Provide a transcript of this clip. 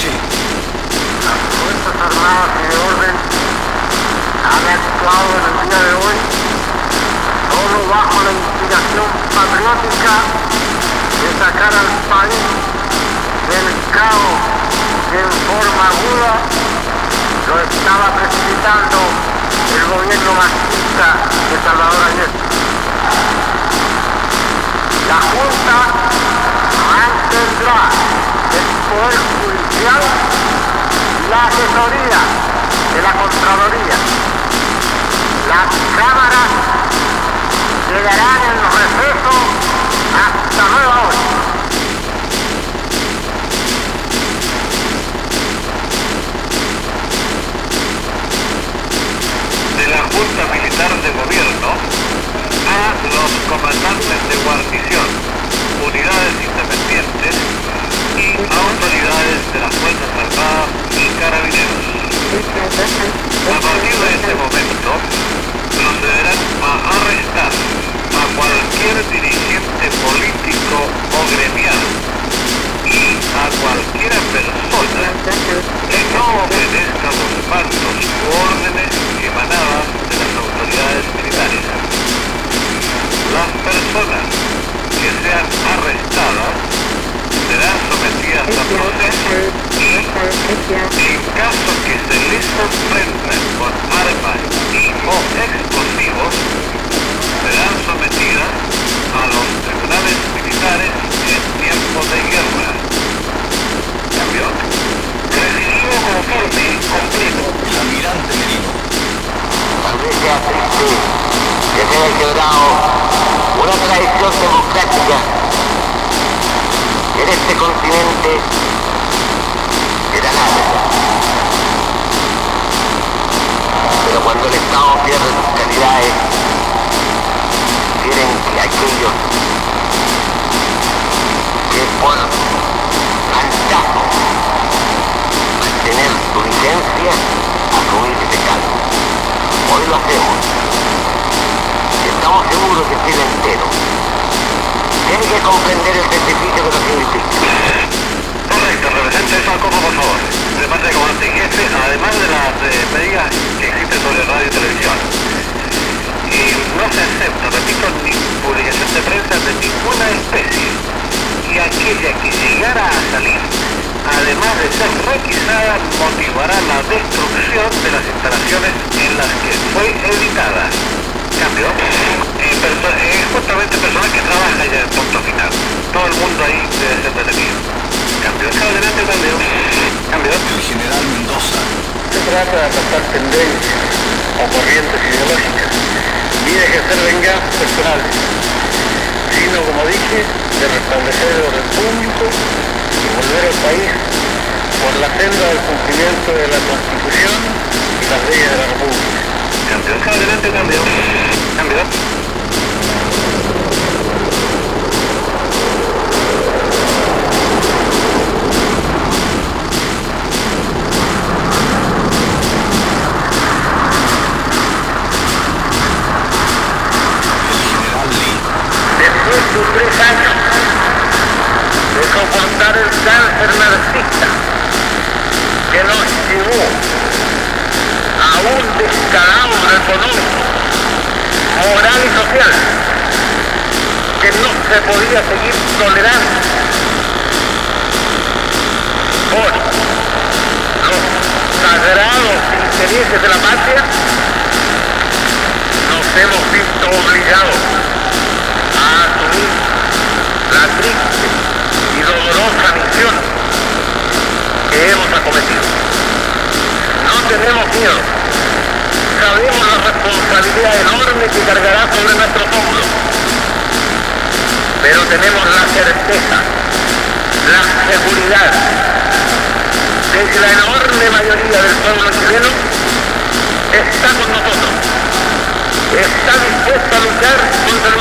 Sí. Las Fuerzas Armadas y de Orden han actuado en el día de hoy solo bajo la inspiración patriótica de sacar al país del caos que en forma aguda lo estaba precipitando el gobierno machista de Salvador Allende. La Junta mantendrá el Poder Judicial y la asesoría de la Contraloría. Las cámaras quedarán en receso hasta nueva orden. De la Junta Militar de Gobierno a los comandantes de guarnición, unidades independientes y autoridades de las Fuerzas Armadas y Carabineros. A partir de este momento, procederán a arrestar a cualquier dirigente político o gremial y a cualquier persona que no obedezca los mandos u órdenes emanadas de las autoridades militares. Las personas que sean arrestadas serán sometidas a proceso y, en caso que se les sorprendan con armas y o explosivos, serán sometidas a los tribunales militares en tiempo de guerra. ¿Cambio? Recibido conforme completo. El almirante Merino. Tal vez sea triste que se haya quebrado una tradición democrática en este continente era nada. Pero cuando el Estado pierde sus calidades, quieren que aquellos que por mandato mantener su licencia asumir ese cargo. Hoy lo hacemos. Y estamos seguros que Chile entero tiene que comprender el sacrificio que nos significa. Correcto, represente eso al copo, por favor. De parte del comandante Gueste, además de las medidas que existen sobre radio y televisión. Y no se acepta, repito, ni publicación de prensa de ninguna especie. Y aquella que llegara a salir, además de ser requisada, motivará la destrucción de las instalaciones en las que fue editada. Cambio. Justamente personal que trabaja ya en punto final. Todo el mundo ahí debe ser detenido. Cambio. Adelante, cambio. Cambio. El general Mendoza. Se trata de aceptar tendencias o corrientes ideológicas y de ejercer venganzas personales, sino, como dije, de restablecer el orden público y volver al país por la senda del cumplimiento de la Constitución y las leyes de la República. Cambio. Adelante, cambio. Cambio. Después de 3 años de soportar el cáncer narcisista que nos llevó a un descalabro económico, moral y social que no se podía seguir tolerando por los sagrados intereses de la patria, nos hemos visto obligados a asumir la triste y dolorosa misión que hemos acometido. No tenemos miedo, sabemos la responsabilidad enorme que cargará sobre nuestros hombros, pero tenemos la certeza, la seguridad de que la enorme mayoría del pueblo chileno está con nosotros, está dispuesto a luchar contra